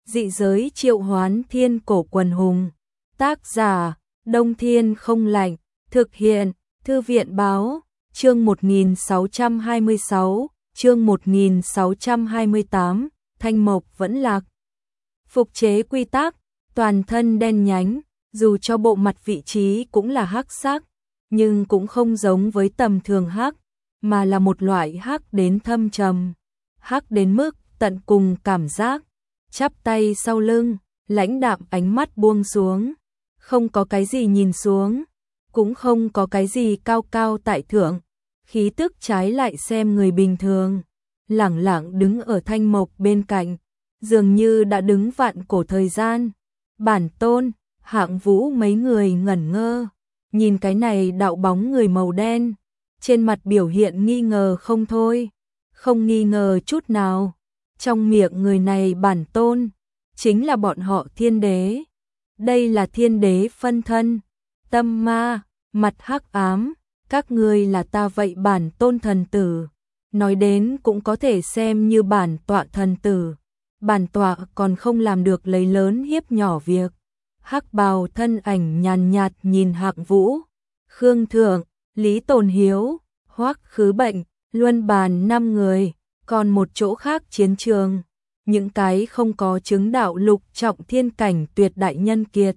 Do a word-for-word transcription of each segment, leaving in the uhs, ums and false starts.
Dị giới triệu hoán thiên cổ quần hùng. Tác giả, Đông Thiên Không Lạnh. Thực hiện, Thư viện Báo. Chương một nghìn sáu trăm hai mươi sáu, chương một nghìn sáu trăm hai mươi tám, Thanh Mộc vẫn lạc. Phục chế quy tắc, toàn thân đen nhánh, dù cho bộ mặt vị trí cũng là hắc sắc, nhưng cũng không giống với tầm thường hắc, mà là một loại hắc đến thâm trầm, hắc đến mức tận cùng cảm giác. Chắp tay sau lưng, lãnh đạm ánh mắt buông xuống, không có cái gì nhìn xuống, cũng không có cái gì cao cao tại thượng, khí tức trái lại xem người bình thường, lẳng lặng đứng ở Thanh Mộc bên cạnh, dường như đã đứng vạn cổ thời gian. Bản tôn, Hạng Vũ mấy người ngẩn ngơ, nhìn cái này đạo bóng người màu đen, trên mặt biểu hiện nghi ngờ không thôi, không nghi ngờ chút nào, trong miệng người này bản tôn, chính là bọn họ thiên đế. Đây là thiên đế phân thân, tâm ma, mặt hắc ám, các ngươi là ta vậy bản tôn thần tử, nói đến cũng có thể xem như bản tọa thần tử. Bản tọa còn không làm được lấy lớn hiếp nhỏ việc. Hắc bào thân ảnh nhàn nhạt nhìn Hạng Vũ, Khương Thượng, Lý Tồn Hiếu, Hoắc Khứ Bệnh, luân bàn năm người, còn một chỗ khác chiến trường, những cái không có chứng đạo lục trọng thiên cảnh tuyệt đại nhân kiệt.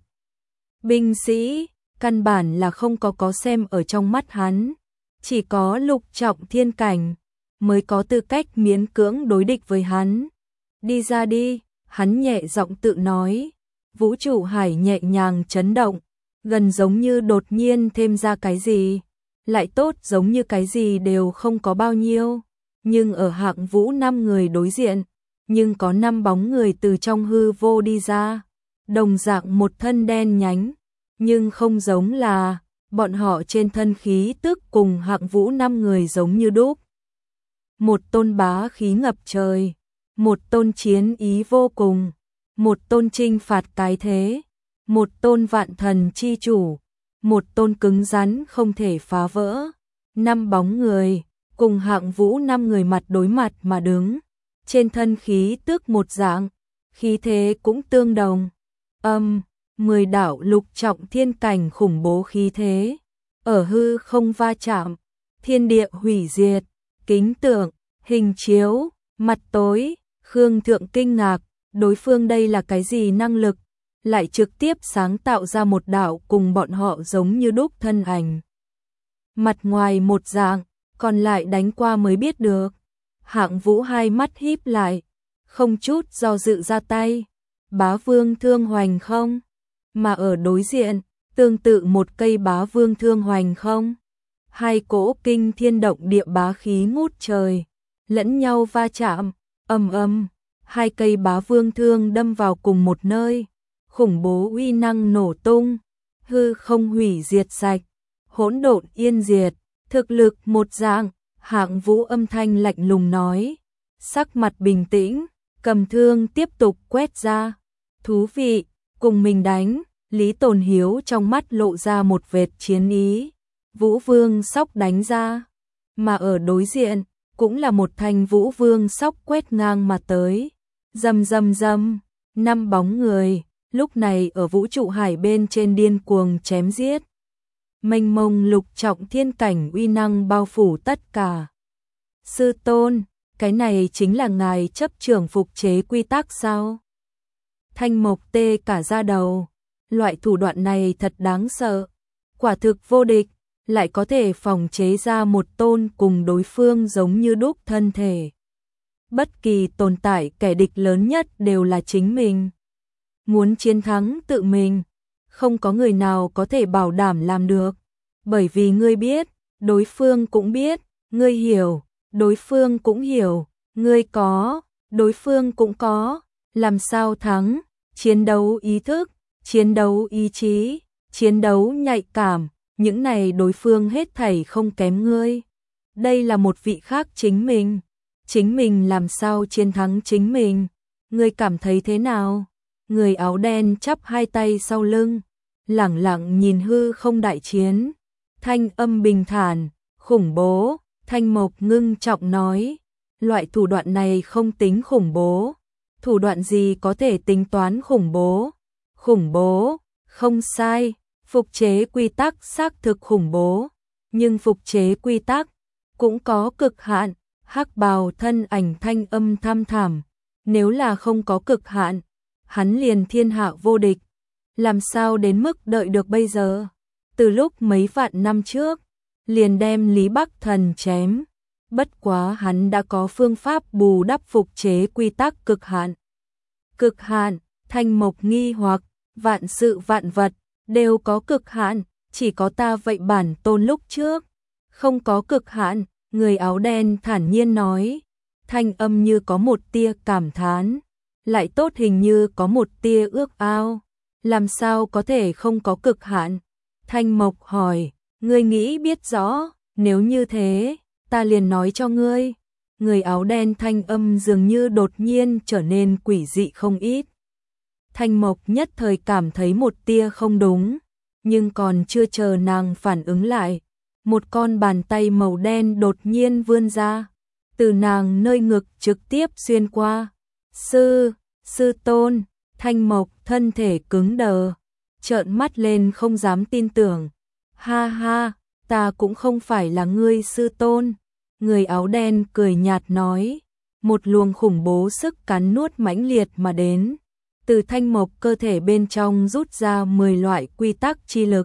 Binh sĩ, căn bản là không có có xem ở trong mắt hắn, chỉ có lục trọng thiên cảnh mới có tư cách miễn cưỡng đối địch với hắn. Đi ra đi, hắn nhẹ giọng tự nói. Vũ trụ hải nhẹ nhàng chấn động, gần giống như đột nhiên thêm ra cái gì, lại tốt giống như cái gì đều không có bao nhiêu. Nhưng ở Hạng Vũ năm người đối diện, nhưng có năm bóng người từ trong hư vô đi ra, đồng dạng một thân đen nhánh, nhưng không giống là, bọn họ trên thân khí tức cùng Hạng Vũ năm người giống như đúc. Một tôn bá khí ngập trời, một tôn chiến ý vô cùng, một tôn trinh phạt cái thế, một tôn vạn thần chi chủ, một tôn cứng rắn không thể phá vỡ. Năm bóng người, cùng Hạng Vũ năm người mặt đối mặt mà đứng, trên thân khí tức một dạng, khí thế cũng tương đồng. Âm, mười đạo lục trọng thiên cảnh khủng bố khí thế, ở hư không va chạm, thiên địa hủy diệt, kính tượng, hình chiếu, mặt tối. Khương Thượng kinh ngạc, đối phương đây là cái gì năng lực, lại trực tiếp sáng tạo ra một đạo cùng bọn họ giống như đúc thân ảnh. Mặt ngoài một dạng, còn lại đánh qua mới biết được. Hạng Vũ hai mắt híp lại, không chút do dự ra tay. Bá vương thương hoành không? Mà ở đối diện, tương tự một cây bá vương thương hoành không? Hai cỗ kinh thiên động địa bá khí ngút trời, lẫn nhau va chạm. Ầm ầm, hai cây bá vương thương đâm vào cùng một nơi, khủng bố uy năng nổ tung, hư không hủy diệt sạch, hỗn độn yên diệt, thực lực một dạng. Hạng Vũ âm thanh lạnh lùng nói, sắc mặt bình tĩnh, cầm thương tiếp tục quét ra. Thú vị, cùng mình đánh. Lý Tồn Hiếu trong mắt lộ ra một vệt chiến ý. Vũ Vương sóc đánh ra, mà ở đối diện cũng là một thanh Vũ Vương sóc quét ngang mà tới. Rầm rầm rầm, năm bóng người, lúc này ở vũ trụ hải bên trên điên cuồng chém giết. Mênh mông lục trọng thiên cảnh uy năng bao phủ tất cả. Sư tôn, cái này chính là ngài chấp trưởng phục chế quy tắc sao? Thanh Mộc tê cả da đầu, loại thủ đoạn này thật đáng sợ, quả thực vô địch. Lại có thể phòng chế ra một tôn cùng đối phương giống như đúc thân thể. Bất kỳ tồn tại kẻ địch lớn nhất đều là chính mình. Muốn chiến thắng tự mình, không có người nào có thể bảo đảm làm được. Bởi vì ngươi biết, đối phương cũng biết, ngươi hiểu, đối phương cũng hiểu, ngươi có, đối phương cũng có. Làm sao thắng? Chiến đấu ý thức, chiến đấu ý chí, chiến đấu nhạy cảm. Những này đối phương hết thảy không kém ngươi. Đây là một vị khác chính mình. Chính mình làm sao chiến thắng chính mình? Ngươi cảm thấy thế nào? Người áo đen chắp hai tay sau lưng, lẳng lặng nhìn hư không đại chiến. Thanh âm bình thản, khủng bố. Thanh Mộc ngưng trọng nói, loại thủ đoạn này không tính khủng bố. thủ đoạn gì có thể tính toán khủng bố? Khủng bố, không sai, phục chế quy tắc xác thực khủng bố, nhưng phục chế quy tắc cũng có cực hạn. Hắc bào thân ảnh thanh âm thăm thẳm, nếu là không có cực hạn, hắn liền thiên hạ vô địch, làm sao đến mức đợi được bây giờ? Từ lúc mấy vạn năm trước, liền đem Lý Bắc Thần chém, bất quá hắn đã có phương pháp bù đắp phục chế quy tắc cực hạn. Cực hạn, Thanh Mộc nghi hoặc, vạn sự vạn vật đều có cực hạn, chỉ có ta vậy bản tôn lúc trước không có cực hạn. Người áo đen thản nhiên nói, thanh âm như có một tia cảm thán, lại tốt hình như có một tia ước ao, làm sao có thể không có cực hạn? Thanh Mộc hỏi, ngươi nghĩ biết rõ, nếu như thế, ta liền nói cho ngươi. Người áo đen thanh âm dường như đột nhiên trở nên quỷ dị không ít. Thanh Mộc nhất thời cảm thấy một tia không đúng, nhưng còn chưa chờ nàng phản ứng lại, một con bàn tay màu đen đột nhiên vươn ra, từ nàng nơi ngực trực tiếp xuyên qua. Sư, sư tôn, Thanh Mộc thân thể cứng đờ, trợn mắt lên không dám tin tưởng. Ha ha, ta cũng không phải là ngươi sư tôn. Người áo đen cười nhạt nói, một luồng khủng bố sức cắn nuốt mãnh liệt mà đến. Từ Thanh Mộc cơ thể bên trong rút ra mười loại quy tắc chi lực.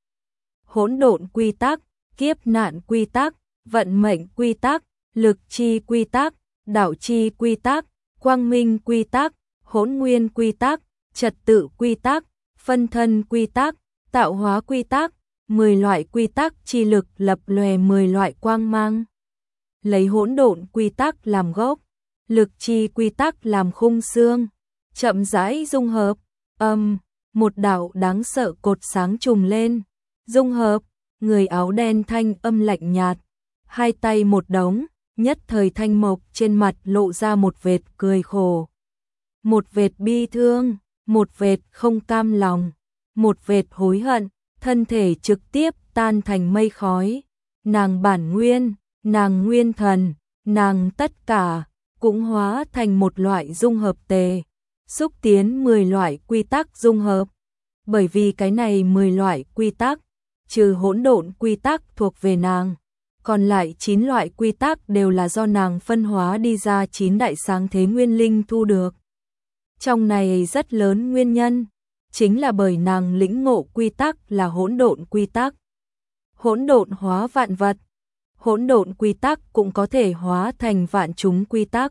Hỗn độn quy tắc, kiếp nạn quy tắc, vận mệnh quy tắc, lực chi quy tắc, đạo chi quy tắc, quang minh quy tắc, hỗn nguyên quy tắc, trật tự quy tắc, phân thân quy tắc, tạo hóa quy tắc, mười loại quy tắc chi lực lập lòe mười loại quang mang. Lấy hỗn độn quy tắc làm gốc, lực chi quy tắc làm khung xương, chậm rãi dung hợp. Âm, um, một đạo đáng sợ cột sáng trùng lên, dung hợp. Người áo đen thanh âm lạnh nhạt, hai tay một đống, nhất thời Thanh Mộc trên mặt lộ ra một vệt cười khổ, một vệt bi thương, một vệt không cam lòng, một vệt hối hận, thân thể trực tiếp tan thành mây khói. Nàng bản nguyên, nàng nguyên thần, nàng tất cả cũng hóa thành một loại dung hợp tề, xúc tiến mười loại quy tắc dung hợp. Bởi vì cái này mười loại quy tắc, trừ hỗn độn quy tắc thuộc về nàng, còn lại chín loại quy tắc đều là do nàng phân hóa đi ra chín đại sáng thế nguyên linh thu được. Trong này rất lớn nguyên nhân, chính là bởi nàng lĩnh ngộ quy tắc là hỗn độn quy tắc. Hỗn độn hóa vạn vật, hỗn độn quy tắc cũng có thể hóa thành vạn chúng quy tắc.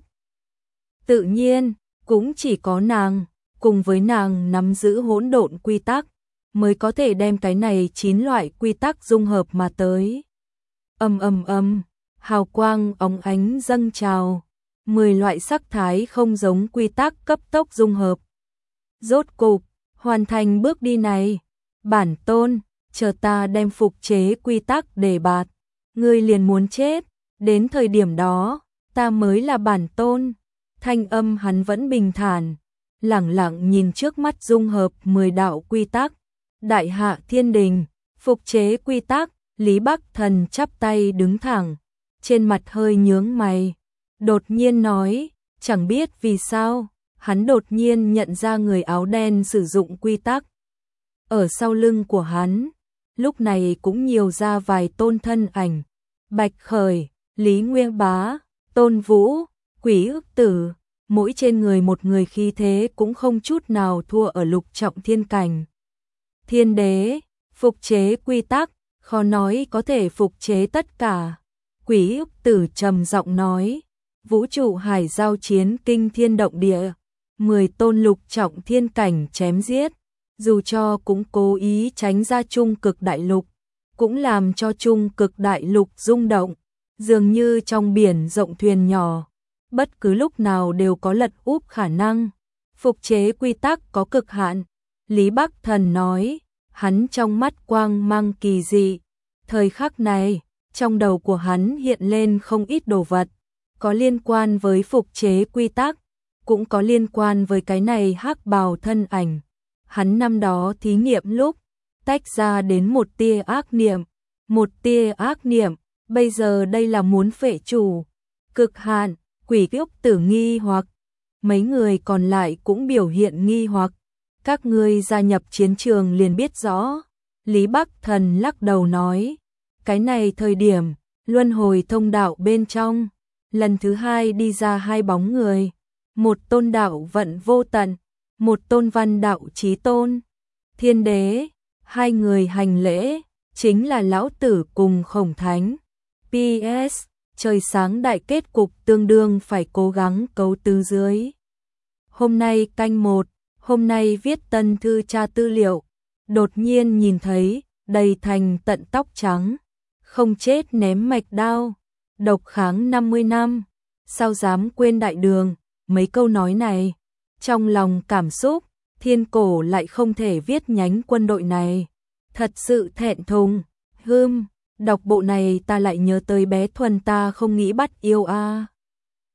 Tự nhiên, cũng chỉ có nàng, cùng với nàng nắm giữ hỗn độn quy tắc, mới có thể đem cái này chín loại quy tắc dung hợp mà tới. Ầm ầm ầm, hào quang óng ánh dâng trào, mười loại sắc thái không giống quy tắc cấp tốc dung hợp. Rốt cục, hoàn thành bước đi này. Bản tôn, chờ ta đem phục chế quy tắc đề bạt, ngươi liền muốn chết, đến thời điểm đó, ta mới là bản tôn. Thanh âm hắn vẫn bình thản, lẳng lặng nhìn trước mắt dung hợp mười đạo quy tắc. Đại hạ thiên đình, phục chế quy tắc, Lý Bắc Thần chắp tay đứng thẳng, trên mặt hơi nhướng mày, đột nhiên nói, chẳng biết vì sao, hắn đột nhiên nhận ra người áo đen sử dụng quy tắc. Ở sau lưng của hắn, lúc này cũng nhiều ra vài tôn thân ảnh, Bạch Khởi, Lý Nguyên Bá, Tôn Vũ, Quỷ Ức Tử, mỗi trên người một người khí thế cũng không chút nào thua ở lục trọng thiên cảnh. Thiên đế, phục chế quy tắc, khó nói có thể phục chế tất cả. Quỷ Ức Tử trầm giọng nói, vũ trụ hải giao chiến kinh thiên động địa, mười tôn lục trọng thiên cảnh chém giết, dù cho cũng cố ý tránh ra trung cực đại lục, cũng làm cho trung cực đại lục rung động, dường như trong biển rộng thuyền nhỏ, bất cứ lúc nào đều có lật úp khả năng. Phục chế quy tắc có cực hạn, Lý Bắc Thần nói, hắn trong mắt quang mang kỳ dị. Thời khắc này, trong đầu của hắn hiện lên không ít đồ vật, có liên quan với phục chế quy tắc, cũng có liên quan với cái này hắc bào thân ảnh. Hắn năm đó thí nghiệm lúc, tách ra đến một tia ác niệm, một tia ác niệm, bây giờ đây là muốn phệ chủ. Cực hạn, Quỷ Ức Tử nghi hoặc, mấy người còn lại cũng biểu hiện nghi hoặc. Các ngươi gia nhập chiến trường liền biết rõ. Lý Bắc Thần lắc đầu nói, cái này thời điểm, luân hồi thông đạo bên trong, lần thứ hai đi ra hai bóng người, một tôn đạo vận vô tận, một tôn văn đạo chí tôn. Thiên đế, hai người hành lễ, chính là lão tử cùng Khổng Thánh. pê ét, trời sáng đại kết cục tương đương phải cố gắng cấu tứ dưới. Hôm nay canh một, hôm nay viết tân thư tra tư liệu, đột nhiên nhìn thấy, đầy thành tận tóc trắng, không chết ném mạch đao, độc kháng năm mươi năm, sao dám quên đại đường, mấy câu nói này. Trong lòng cảm xúc, Thiên Cổ lại không thể viết nhánh quân đội này. Thật sự thẹn thùng, hưm, đọc bộ này ta lại nhớ tới bé Thuần ta không nghĩ bắt yêu a.